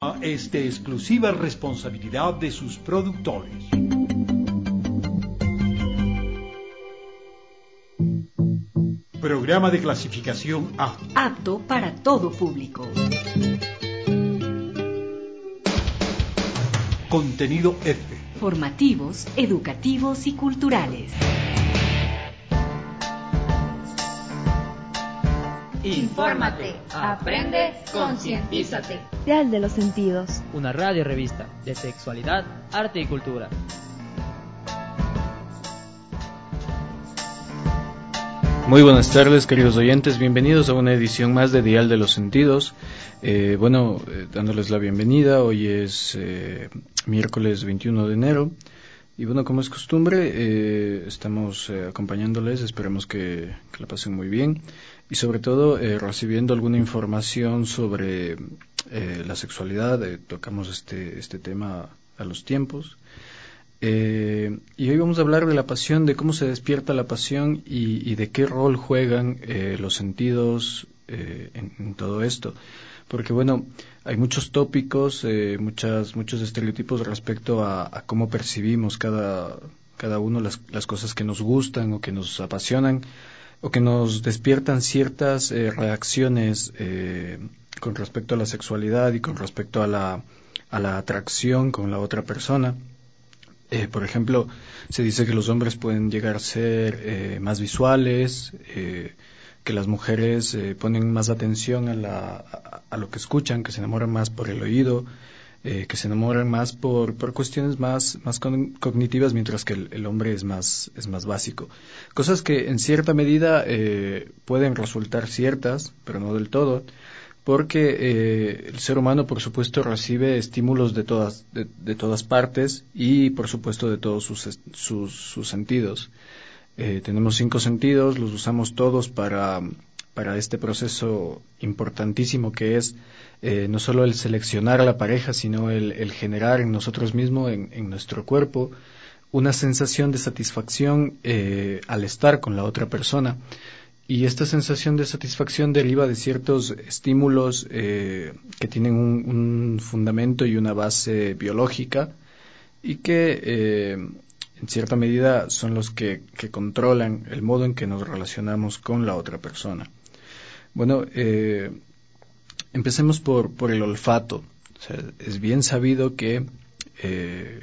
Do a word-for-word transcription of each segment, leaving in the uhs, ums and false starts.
Es de exclusiva responsabilidad de sus productores. Programa de clasificación A. Apto para todo público. Contenido F. Formativos, educativos y culturales. Infórmate, aprende, concientízate. Dial de los Sentidos. Una radio revista de sexualidad, arte y cultura. Muy buenas tardes, queridos oyentes, bienvenidos a una edición más de Dial de los Sentidos. Eh, bueno, eh, dándoles la bienvenida, hoy es eh, miércoles veintiuno de enero. Y bueno, como es costumbre, eh, estamos eh, acompañándoles, esperemos que, que la pasen muy bien. Y sobre todo, eh, recibiendo alguna información sobre eh, la sexualidad, eh, tocamos este, este tema a los tiempos. Eh, y hoy vamos a hablar de la pasión, de cómo se despierta la pasión y, y de qué rol juegan eh, los sentidos eh, en, en todo esto. Porque bueno, hay muchos tópicos, eh, muchas, muchos estereotipos respecto a, a cómo percibimos cada, cada uno las, las cosas que nos gustan o que nos apasionan o que nos despiertan ciertas eh, reacciones eh, con respecto a la sexualidad y con respecto a la, a la atracción con la otra persona. Eh, por ejemplo, se dice que los hombres pueden llegar a ser eh, más visuales, eh, que las mujeres eh, ponen más atención a, la, a, a lo que escuchan, que se enamoran más por el oído, eh, que se enamoran más por, por cuestiones más, más con, cognitivas, mientras que el, el hombre es más, es más básico. Cosas que en cierta medida eh, pueden resultar ciertas, pero no del todo, porque eh, el ser humano, por supuesto, recibe estímulos de todas, de, de todas partes y, por supuesto, de todos sus, sus, sus sentidos. Eh, tenemos cinco sentidos, los usamos todos para, para este proceso importantísimo que es eh, no solo el seleccionar a la pareja, sino el, el generar en nosotros mismos, en, en nuestro cuerpo, una sensación de satisfacción eh, al estar con la otra persona. Y esta sensación de satisfacción deriva de ciertos estímulos eh, que tienen un, un fundamento y una base biológica y que eh, en cierta medida son los que, que controlan el modo en que nos relacionamos con la otra persona. Bueno, eh, empecemos por, por el olfato. O sea, es bien sabido que eh,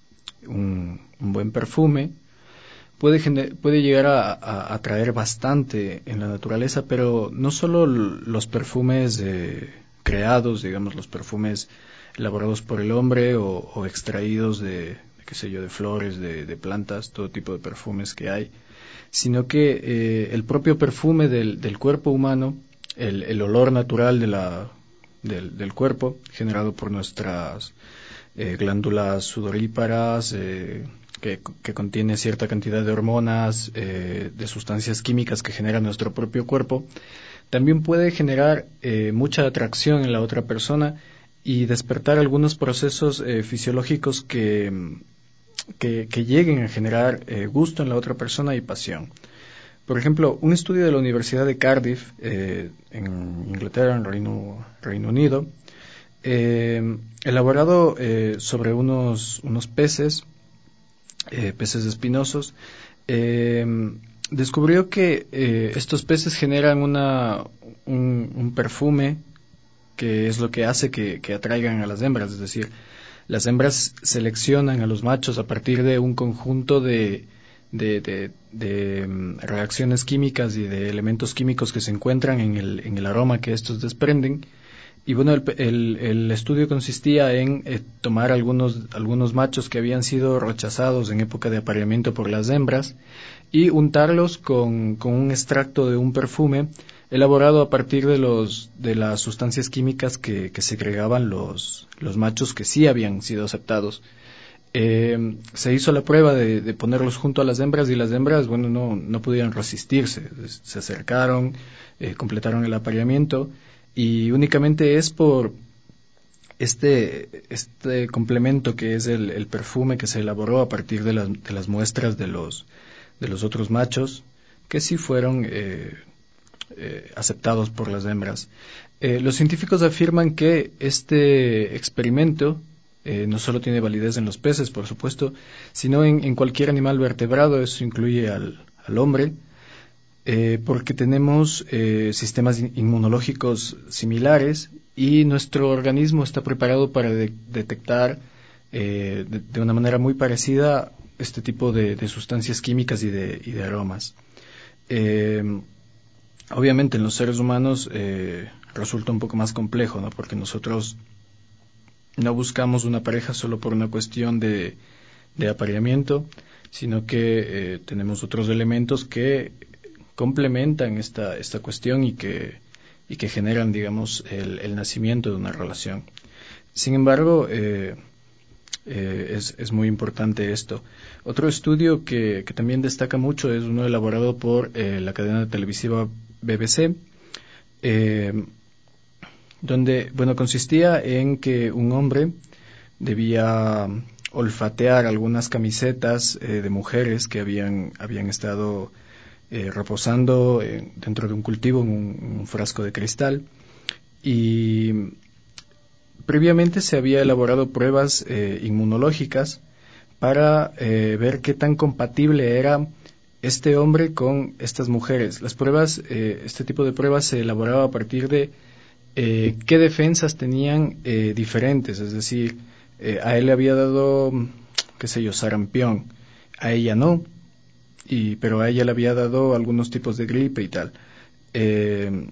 un, un buen perfume puede, gener- puede llegar a, a atraer bastante en la naturaleza, pero no solo l- los perfumes eh, creados, digamos, los perfumes elaborados por el hombre o, o extraídos de, de, qué sé yo, de flores, de, de plantas, todo tipo de perfumes que hay, sino que eh, el propio perfume del, del cuerpo humano, el, el olor natural de la, del, del cuerpo, generado por nuestras eh, glándulas sudoríparas, eh, que, que contiene cierta cantidad de hormonas, eh, de sustancias químicas que genera nuestro propio cuerpo, también puede generar eh, mucha atracción en la otra persona y despertar algunos procesos eh, fisiológicos que, que, que lleguen a generar eh, gusto en la otra persona y pasión. Por ejemplo, un estudio de la Universidad de Cardiff, eh, en Inglaterra, en Reino, Reino Unido, eh, elaborado eh, sobre unos, unos peces, eh, peces espinosos, eh, descubrió que eh, estos peces generan una, un, un perfume que es lo que hace que, que atraigan a las hembras, es decir, las hembras seleccionan a los machos a partir de un conjunto de, de, de, de um, reacciones químicas y de elementos químicos que se encuentran en el, en el aroma que estos desprenden. Y bueno, el, el, el estudio consistía en eh, tomar algunos, algunos machos que habían sido rechazados en época de apareamiento por las hembras y untarlos con, con un extracto de un perfume elaborado a partir de los de las sustancias químicas que, que segregaban los, los machos que sí habían sido aceptados. Eh, se hizo la prueba de, de ponerlos junto a las hembras y las hembras, bueno, no, no pudieron resistirse, se acercaron, eh, completaron el apareamiento y únicamente es por este este complemento que es el, el perfume que se elaboró a partir de las, de las muestras de los de los otros machos que sí fueron eh, eh, aceptados por las hembras. Eh, los científicos afirman que este experimento eh, no solo tiene validez en los peces, por supuesto, sino en, en cualquier animal vertebrado, eso incluye al, al hombre, eh, porque tenemos eh, sistemas inmunológicos similares y nuestro organismo está preparado para de- detectar eh, de, de una manera muy parecida este tipo de, de sustancias químicas y de, y de aromas. Eh, obviamente en los seres humanos eh, resulta un poco más complejo, ¿no? Porque nosotros no buscamos una pareja solo por una cuestión de, de apareamiento, sino que eh, tenemos otros elementos que complementan esta, esta cuestión y que, y que generan, digamos, el, el nacimiento de una relación. Sin embargo, eh, eh, es, es muy importante esto. Otro estudio que, que también destaca mucho es uno elaborado por eh, la cadena televisiva B B C, eh, donde, bueno, consistía en que un hombre debía olfatear algunas camisetas eh, de mujeres que habían, habían estado eh, reposando eh, dentro de un cultivo en un, un frasco de cristal, y previamente se había elaborado pruebas eh, inmunológicas para eh, ver qué tan compatible era este hombre con estas mujeres. Las pruebas, eh, este tipo de pruebas se elaboraba a partir de eh, qué defensas tenían eh, diferentes, es decir, eh, a él le había dado, qué sé yo, sarampión, a ella no, y, pero a ella le había dado algunos tipos de gripe y tal. Eh,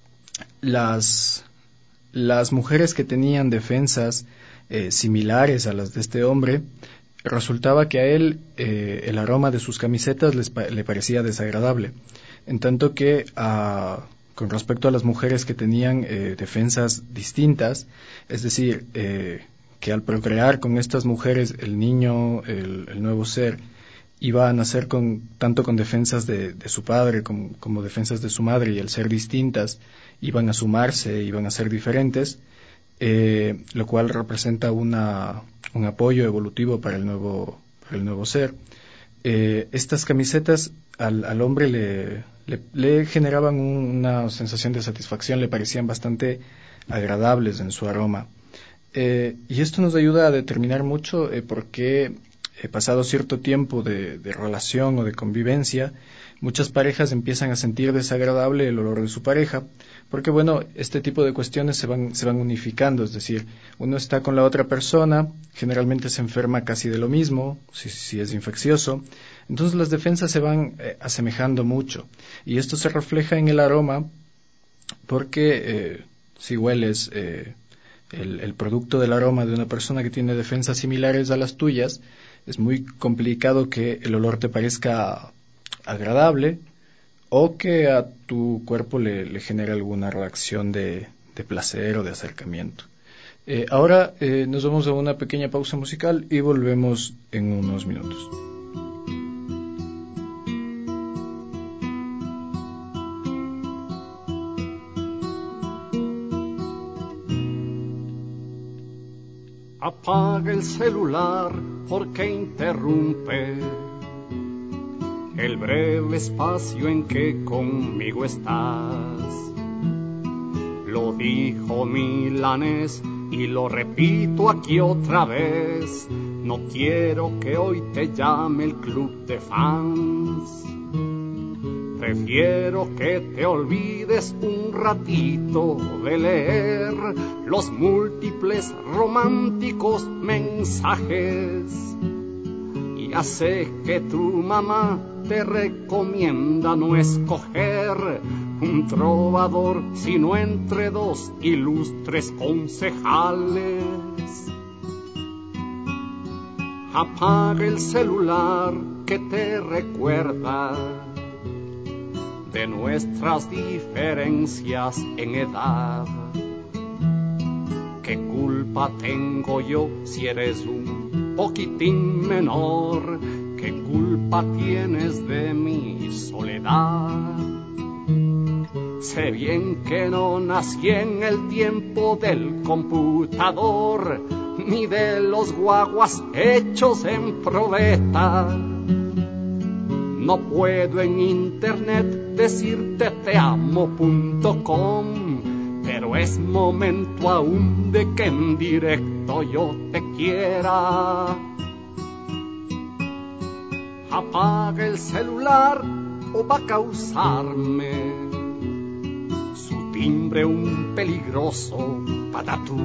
las, las mujeres que tenían defensas eh, similares a las de este hombre, resultaba que a él eh, el aroma de sus camisetas les, le parecía desagradable, en tanto que a, con respecto a las mujeres que tenían eh, defensas distintas, es decir, eh, que al procrear con estas mujeres el niño, el, el nuevo ser, iba a nacer con, tanto con defensas de, de su padre como, como defensas de su madre, y al ser distintas iban a sumarse, iban a ser diferentes, eh, lo cual representa una, un apoyo evolutivo para el nuevo, para el nuevo ser. Eh, estas camisetas al, al hombre le, le, le generaban un, una sensación de satisfacción, le parecían bastante agradables en su aroma. Eh, y esto nos ayuda a determinar mucho eh, por qué, eh, pasado cierto tiempo de, de relación o de convivencia, muchas parejas empiezan a sentir desagradable el olor de su pareja, porque bueno, este tipo de cuestiones se van, se van unificando, es decir, uno está con la otra persona, generalmente se enferma casi de lo mismo, si, si es infeccioso, entonces las defensas se van eh, asemejando mucho, y esto se refleja en el aroma, porque eh, si hueles eh, el, el producto del aroma de una persona que tiene defensas similares a las tuyas, es muy complicado que el olor te parezca agradable o que a tu cuerpo le, le genere alguna reacción de, de placer o de acercamiento. Eh, ahora eh, nos vamos a una pequeña pausa musical y volvemos en unos minutos. Apaga el celular porque interrumpe el breve espacio en que conmigo estás. Lo dijo Milanés y lo repito aquí otra vez. No quiero que hoy te llame el club de fans. Prefiero que te olvides un ratito de leer los múltiples románticos mensajes. Ya sé que tu mamá te recomienda no escoger un trovador, sino entre dos ilustres concejales. Apaga el celular que te recuerda de nuestras diferencias en edad. ¿Qué culpa tengo yo si eres un poquitín menor? ¿Qué culpa tienes de mi soledad? Sé bien que no nací en el tiempo del computador, ni de los guaguas hechos en probeta. No puedo en internet decirte te amo punto com, pero es momento aún de que en directo yo te quiera. Apaga el celular o va a causarme su timbre un peligroso patatús.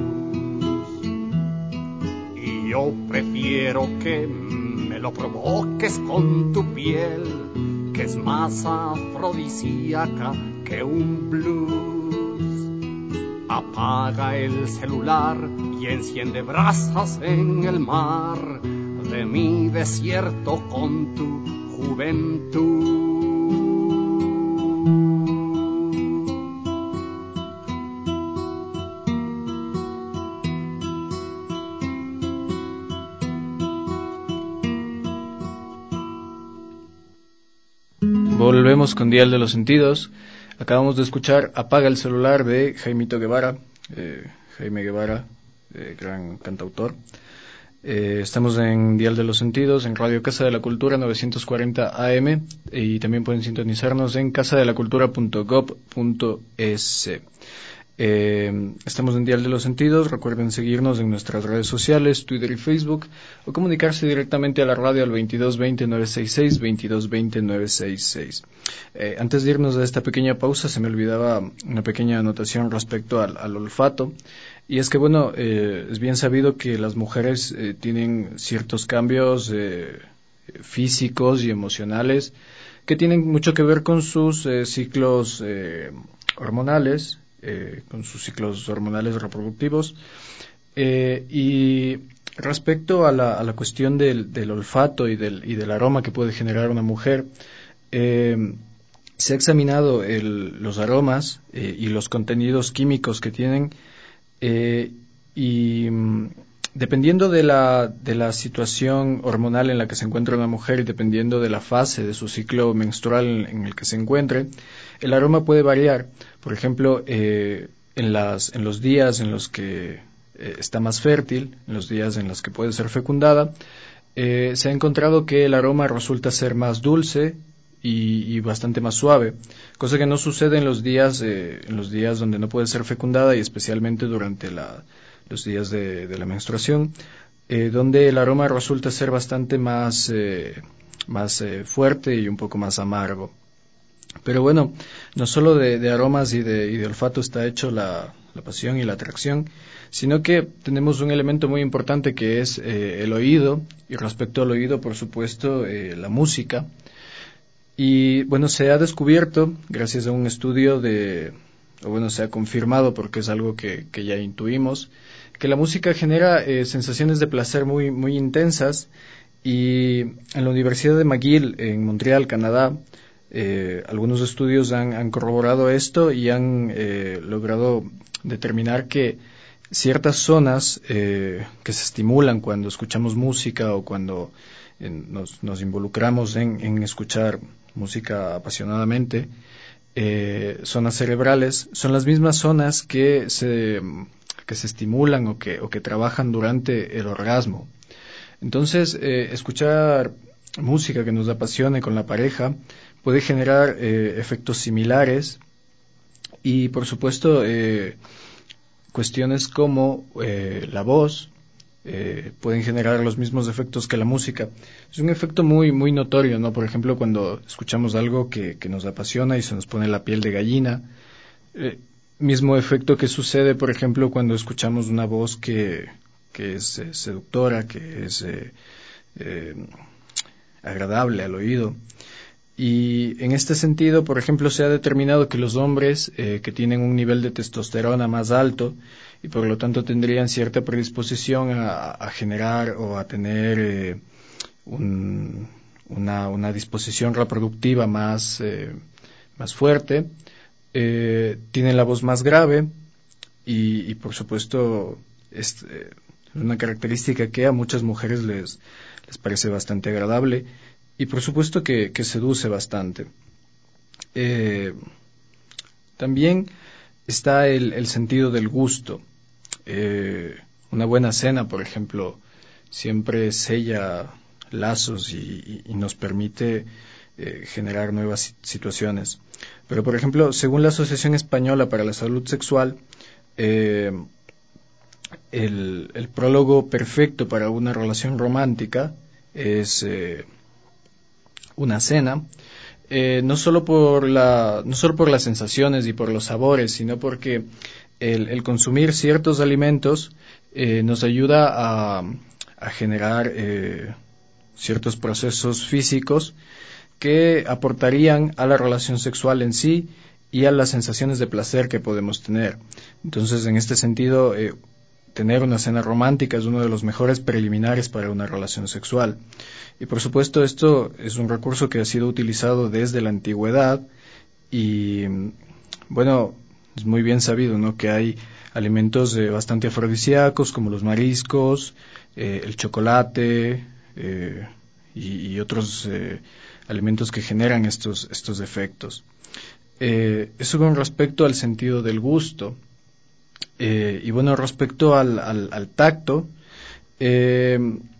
Y yo prefiero que me lo provoques con tu piel, que es más afrodisíaca que un blues. Apaga el celular y enciende brasas en el mar de mi desierto con tu juventud. Volvemos con Dial de los Sentidos. Acabamos de escuchar Apaga el celular de Jaimito Guevara, eh, Jaime Guevara, eh, gran cantautor. Eh, estamos en Dial de los Sentidos, en Radio Casa de la Cultura novecientos cuarenta A M, y también pueden sintonizarnos en casadelacultura punto gob punto es. Eh, estamos en Dial de los Sentidos. Recuerden seguirnos en nuestras redes sociales, Twitter y Facebook, o comunicarse directamente a la radio al veintidós veinte nueve sesenta y seis, veintidós veinte nueve sesenta y seis. Eh, antes de irnos a esta pequeña pausa, se me olvidaba una pequeña anotación respecto al, al olfato. Y es que, bueno, eh, es bien sabido que las mujeres eh, tienen ciertos cambios eh, físicos y emocionales que tienen mucho que ver con sus eh, ciclos eh, hormonales, eh, con sus ciclos hormonales reproductivos. Eh, y respecto a la, a la cuestión del, del olfato y del, y del aroma que puede generar una mujer, eh, se ha examinado el, los aromas eh, y los contenidos químicos que tienen. Eh, y mm, dependiendo de la, de la situación hormonal en la que se encuentra una mujer y dependiendo de la fase de su ciclo menstrual en, en el que se encuentre, el aroma puede variar. Por ejemplo, eh, en, las, en los días en los que eh, está más fértil, en los días en los que puede ser fecundada, eh, se ha encontrado que el aroma resulta ser más dulce Y, y bastante más suave, cosa que no sucede en los días eh, en los días donde no puede ser fecundada y especialmente durante la, los días de, de la menstruación, eh, donde el aroma resulta ser bastante más eh, más eh, fuerte y un poco más amargo. Pero bueno, no solo de, de aromas y de, y de olfato está hecho la, la pasión y la atracción, sino que tenemos un elemento muy importante que es eh, el oído, y respecto al oído, por supuesto, eh, la música. Y bueno, se ha descubierto, gracias a un estudio de, o bueno, se ha confirmado porque es algo que, que ya intuimos, que la música genera eh, sensaciones de placer muy, muy intensas. Y en la Universidad de McGill, en Montreal, Canadá, eh, algunos estudios han, han corroborado esto y han eh, logrado determinar que ciertas zonas eh, que se estimulan cuando escuchamos música o cuando eh, nos, nos involucramos en, en escuchar música apasionadamente, eh, zonas cerebrales, son las mismas zonas que se, que se estimulan o que, o que trabajan durante el orgasmo. Entonces, eh, escuchar música que nos apasione con la pareja puede generar eh, efectos similares y, por supuesto, eh, cuestiones como eh, la voz, Eh, pueden generar los mismos efectos que la música. Es un efecto muy muy notorio, ¿no? Por ejemplo, cuando escuchamos algo que, que nos apasiona y se nos pone la piel de gallina. Eh, mismo efecto que sucede, por ejemplo, cuando escuchamos una voz que, que es eh, seductora, que es eh, eh, agradable al oído. Y en este sentido, por ejemplo, se ha determinado que los hombres eh, que tienen un nivel de testosterona más alto y por lo tanto tendrían cierta predisposición a, a generar o a tener eh, un, una, una disposición reproductiva más, eh, más fuerte, eh, tienen la voz más grave y, y por supuesto es eh, una característica que a muchas mujeres les, les parece bastante agradable y por supuesto que, que seduce bastante. Eh, también está el, el sentido del gusto. Eh, una buena cena, por ejemplo, siempre sella lazos y, y, y nos permite eh, generar nuevas situaciones. Pero, por ejemplo, según la Asociación Española para la Salud Sexual, eh, el, el prólogo perfecto para una relación romántica es eh, una cena, eh, no solo por la, no solo por las sensaciones y por los sabores, sino porque el, el consumir ciertos alimentos eh, nos ayuda a, a generar eh, ciertos procesos físicos que aportarían a la relación sexual en sí y a las sensaciones de placer que podemos tener. Entonces, en este sentido, eh, tener una cena romántica es uno de los mejores preliminares para una relación sexual. Y por supuesto, esto es un recurso que ha sido utilizado desde la antigüedad y, bueno, es muy bien sabido, ¿no?, que hay alimentos eh, bastante afrodisíacos como los mariscos, eh, el chocolate eh, y, y otros eh, alimentos que generan estos, estos efectos. Eh, eso con respecto al sentido del gusto. Eh, y bueno, respecto al, al, al tacto, eh,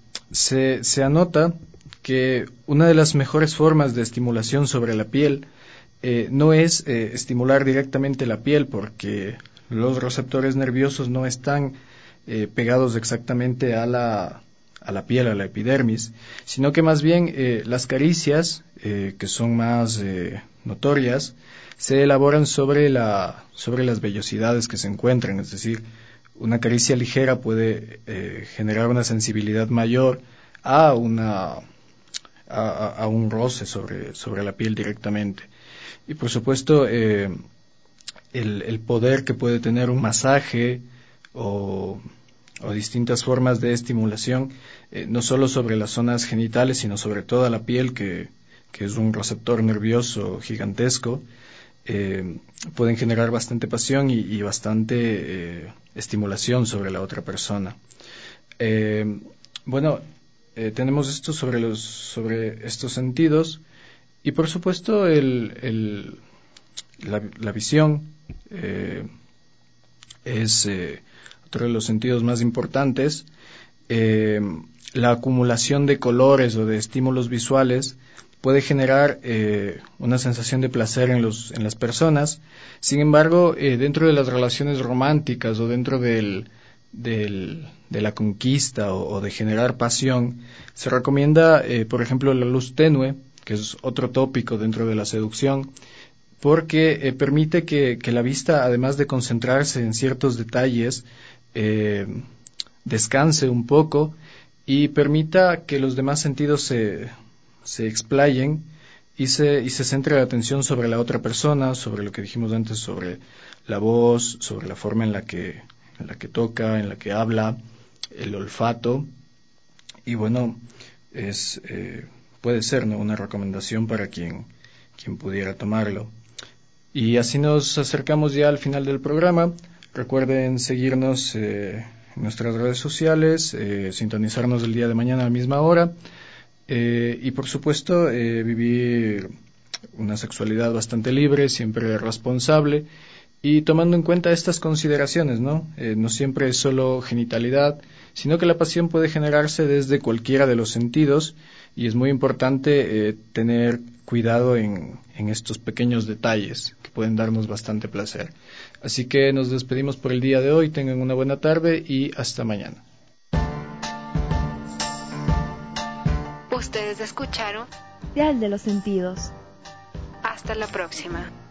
se, se anota que una de las mejores formas de estimulación sobre la piel eh, no es eh, estimular directamente la piel, porque los receptores nerviosos no están eh, pegados exactamente a la, a la piel, a la epidermis, sino que más bien eh, las caricias, eh, que son más eh, notorias, se elaboran sobre, la, sobre las vellosidades que se encuentran, es decir, una caricia ligera puede eh, generar una sensibilidad mayor a, una, a, a un roce sobre, sobre la piel directamente. Y por supuesto, eh, el, el poder que puede tener un masaje o, o distintas formas de estimulación, eh, no solo sobre las zonas genitales, sino sobre toda la piel, que, que es un receptor nervioso gigantesco, eh, pueden generar bastante pasión y, y bastante eh, estimulación sobre la otra persona. Eh, bueno, eh, tenemos esto sobre, los, sobre estos sentidos y por supuesto el, el, la, la visión eh, es eh, otro de los sentidos más importantes. Eh, la acumulación de colores o de estímulos visuales puede generar eh, una sensación de placer en, los, en las personas. Sin embargo, eh, dentro de las relaciones románticas o dentro del, del, de la conquista o, o de generar pasión, se recomienda, eh, por ejemplo, la luz tenue, que es otro tópico dentro de la seducción, porque eh, permite que, que la vista, además de concentrarse en ciertos detalles, eh, descanse un poco y permita que los demás sentidos se se explayen y se, y se centre la atención sobre la otra persona, sobre lo que dijimos antes, sobre la voz, sobre la forma en la que, en la que toca, en la que habla, el olfato. Y bueno, es, eh, puede ser, ¿no?, una recomendación para quien, quien pudiera tomarlo. Y así nos acercamos ya al final del programa. Recuerden seguirnos eh, en nuestras redes sociales, eh, sintonizarnos el día de mañana a la misma hora. Eh, y por supuesto eh, vivir una sexualidad bastante libre, siempre responsable y tomando en cuenta estas consideraciones, ¿no? Eh, no siempre es solo genitalidad, sino que la pasión puede generarse desde cualquiera de los sentidos y es muy importante eh, tener cuidado en, en estos pequeños detalles que pueden darnos bastante placer. Así que nos despedimos por el día de hoy, tengan una buena tarde y hasta mañana. Ustedes escucharon Dial de los Sentidos. Hasta la próxima.